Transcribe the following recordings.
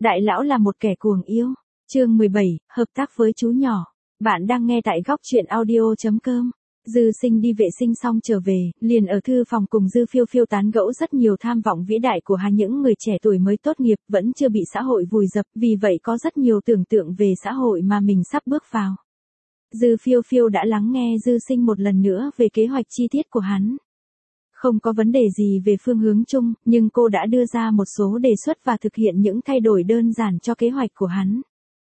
Đại lão là một kẻ cuồng yêu. Chương 17, hợp tác với chú nhỏ. Bạn đang nghe tại góc truyện audio.com. Dư Sinh đi vệ sinh xong trở về, liền ở thư phòng cùng Dư Phiêu Phiêu tán gẫu rất nhiều tham vọng vĩ đại của hai những người trẻ tuổi mới tốt nghiệp, vẫn chưa bị xã hội vùi dập, vì vậy có rất nhiều tưởng tượng về xã hội mà mình sắp bước vào. Dư Phiêu Phiêu đã lắng nghe Dư Sinh một lần nữa về kế hoạch chi tiết của hắn. Không có vấn đề gì về phương hướng chung, nhưng cô đã đưa ra một số đề xuất và thực hiện những thay đổi đơn giản cho kế hoạch của hắn.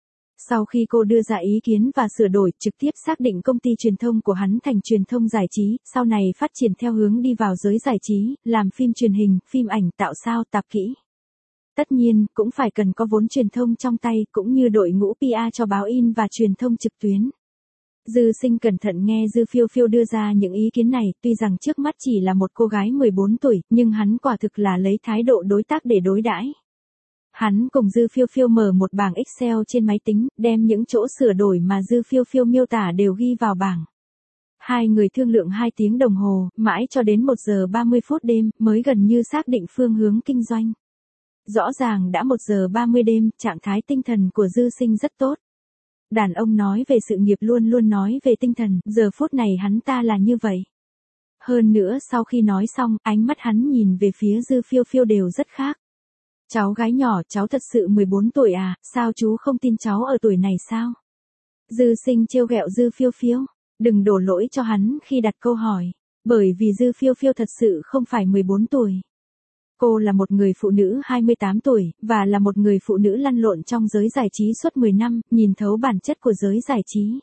Sau khi cô đưa ra ý kiến và sửa đổi, trực tiếp xác định công ty truyền thông của hắn thành truyền thông giải trí, sau này phát triển theo hướng đi vào giới giải trí, làm phim truyền hình, phim ảnh, tạo sao, tạp kỹ. Tất nhiên, cũng phải cần có vốn truyền thông trong tay, cũng như đội ngũ PR cho báo in và truyền thông trực tuyến. Dư Sinh cẩn thận nghe Dư Phiêu Phiêu đưa ra những ý kiến này, tuy rằng trước mắt chỉ là một cô gái 14 tuổi, nhưng hắn quả thực là lấy thái độ đối tác để đối đãi. Hắn cùng Dư Phiêu Phiêu mở một bảng Excel trên máy tính, đem những chỗ sửa đổi mà Dư Phiêu Phiêu miêu tả đều ghi vào bảng. Hai người thương lượng 2 tiếng đồng hồ, mãi cho đến 1 giờ 30 phút đêm, mới gần như xác định phương hướng kinh doanh. Rõ ràng đã 1 giờ 30 đêm, trạng thái tinh thần của Dư Sinh rất tốt. Đàn ông nói về sự nghiệp luôn luôn nói về tinh thần, giờ phút này hắn ta là như vậy. Hơn nữa sau khi nói xong, ánh mắt hắn nhìn về phía Dư Phiêu Phiêu đều rất khác. Cháu gái nhỏ, cháu thật sự 14 tuổi à, sao chú không tin cháu ở tuổi này sao? Dư Sinh trêu ghẹo Dư Phiêu Phiêu, đừng đổ lỗi cho hắn khi đặt câu hỏi, bởi vì Dư Phiêu Phiêu thật sự không phải 14 tuổi. Cô là một người phụ nữ 28 tuổi, và là một người phụ nữ lăn lộn trong giới giải trí suốt 10 năm, nhìn thấu bản chất của giới giải trí.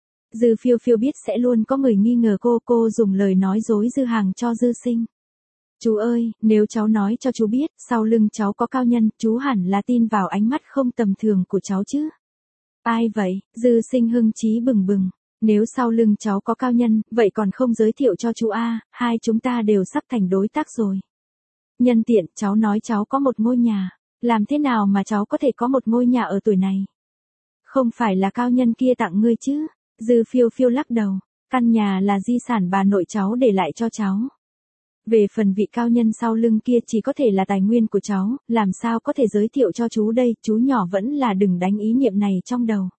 Dư Phiêu Phiêu biết sẽ luôn có người nghi ngờ cô dùng lời nói dối dư hàng cho Dư Sinh. Chú ơi, nếu cháu nói cho chú biết, sau lưng cháu có cao nhân, chú hẳn là tin vào ánh mắt không tầm thường của cháu chứ. Ai vậy? Dư Sinh hưng chí bừng bừng. Nếu sau lưng cháu có cao nhân, vậy còn không giới thiệu cho chú a, hai chúng ta đều sắp thành đối tác rồi. Nhân tiện, cháu nói cháu có một ngôi nhà. Làm thế nào mà cháu có thể có một ngôi nhà ở tuổi này? Không phải là cao nhân kia tặng ngươi chứ? Dư Phiêu Phiêu lắc đầu. Căn nhà là di sản bà nội cháu để lại cho cháu. Về phần vị cao nhân sau lưng kia chỉ có thể là tài nguyên của cháu, làm sao có thể giới thiệu cho chú đây, chú nhỏ vẫn là đừng đánh ý niệm này trong đầu.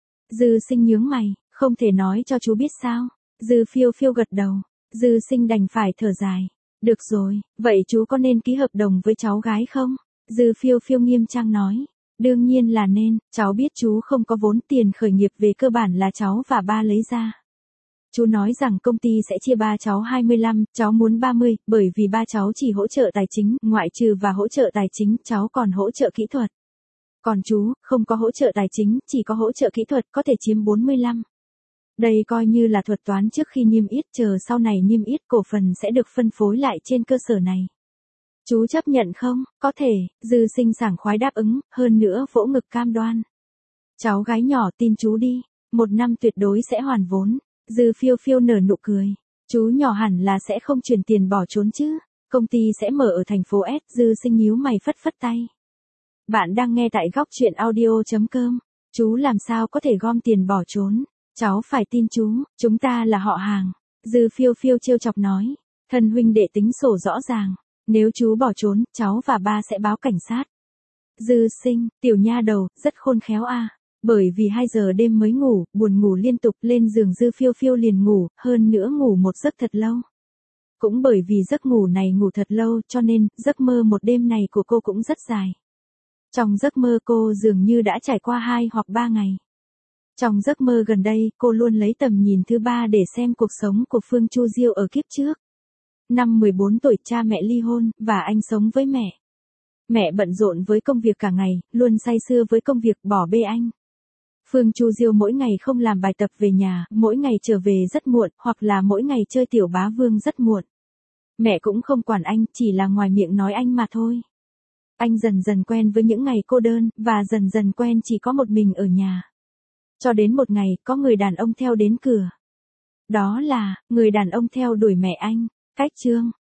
Dư Sinh nhướng mày, không thể nói cho chú biết sao? Dư Phiêu Phiêu gật đầu. Dư Sinh đành phải thở dài. Được rồi, vậy chú có nên ký hợp đồng với cháu gái không? Dư Phiêu Phiêu nghiêm trang nói. Đương nhiên là nên, cháu biết chú không có vốn, tiền khởi nghiệp về cơ bản là cháu và ba lấy ra. Chú nói rằng công ty sẽ chia ba cháu 25, cháu muốn 30, bởi vì ba cháu chỉ hỗ trợ tài chính, ngoại trừ và hỗ trợ tài chính, cháu còn hỗ trợ kỹ thuật. Còn chú, không có hỗ trợ tài chính, chỉ có hỗ trợ kỹ thuật, có thể chiếm 45. Đây coi như là thuật toán trước khi niêm yết, chờ sau này niêm yết cổ phần sẽ được phân phối lại trên cơ sở này. Chú chấp nhận không? Có thể, Dư Sinh sảng khoái đáp ứng, hơn nữa vỗ ngực cam đoan. Cháu gái nhỏ tin chú đi, 1 năm tuyệt đối sẽ hoàn vốn. Dư Phiêu Phiêu nở nụ cười. Chú nhỏ hẳn là sẽ không chuyển tiền bỏ trốn chứ. Công ty sẽ mở ở thành phố S. Dư Sinh nhíu mày phất phất tay. Bạn đang nghe tại góc truyện audio.com. Chú làm sao có thể gom tiền bỏ trốn? Cháu phải tin chú, chúng ta là họ hàng. Dư Phiêu Phiêu trêu chọc nói. Thân huynh đệ tính sổ rõ ràng. Nếu chú bỏ trốn, cháu và ba sẽ báo cảnh sát. Dư Sinh, tiểu nha đầu, rất khôn khéo a. Bởi vì 2 giờ đêm mới ngủ, buồn ngủ liên tục, lên giường Dư Phiêu Phiêu liền ngủ, hơn nữa ngủ một giấc thật lâu. Cũng bởi vì giấc ngủ này ngủ thật lâu, cho nên, giấc mơ một đêm này của cô cũng rất dài. Trong giấc mơ cô dường như đã trải qua 2 hoặc 3 ngày. Trong giấc mơ gần đây, cô luôn lấy tầm nhìn thứ 3 để xem cuộc sống của Phương Chu Diêu ở kiếp trước. Năm 14 tuổi cha mẹ ly hôn, và anh sống với mẹ. Mẹ bận rộn với công việc cả ngày, luôn say sưa với công việc, bỏ bê anh. Phương Chu Diêu mỗi ngày không làm bài tập về nhà, mỗi ngày trở về rất muộn, hoặc là mỗi ngày chơi tiểu bá vương rất muộn. Mẹ cũng không quản anh, chỉ là ngoài miệng nói anh mà thôi. Anh dần dần quen với những ngày cô đơn, và dần dần quen chỉ có một mình ở nhà. Cho đến một ngày, có người đàn ông theo đến cửa. Đó là, người đàn ông theo đuổi mẹ anh. Cách chương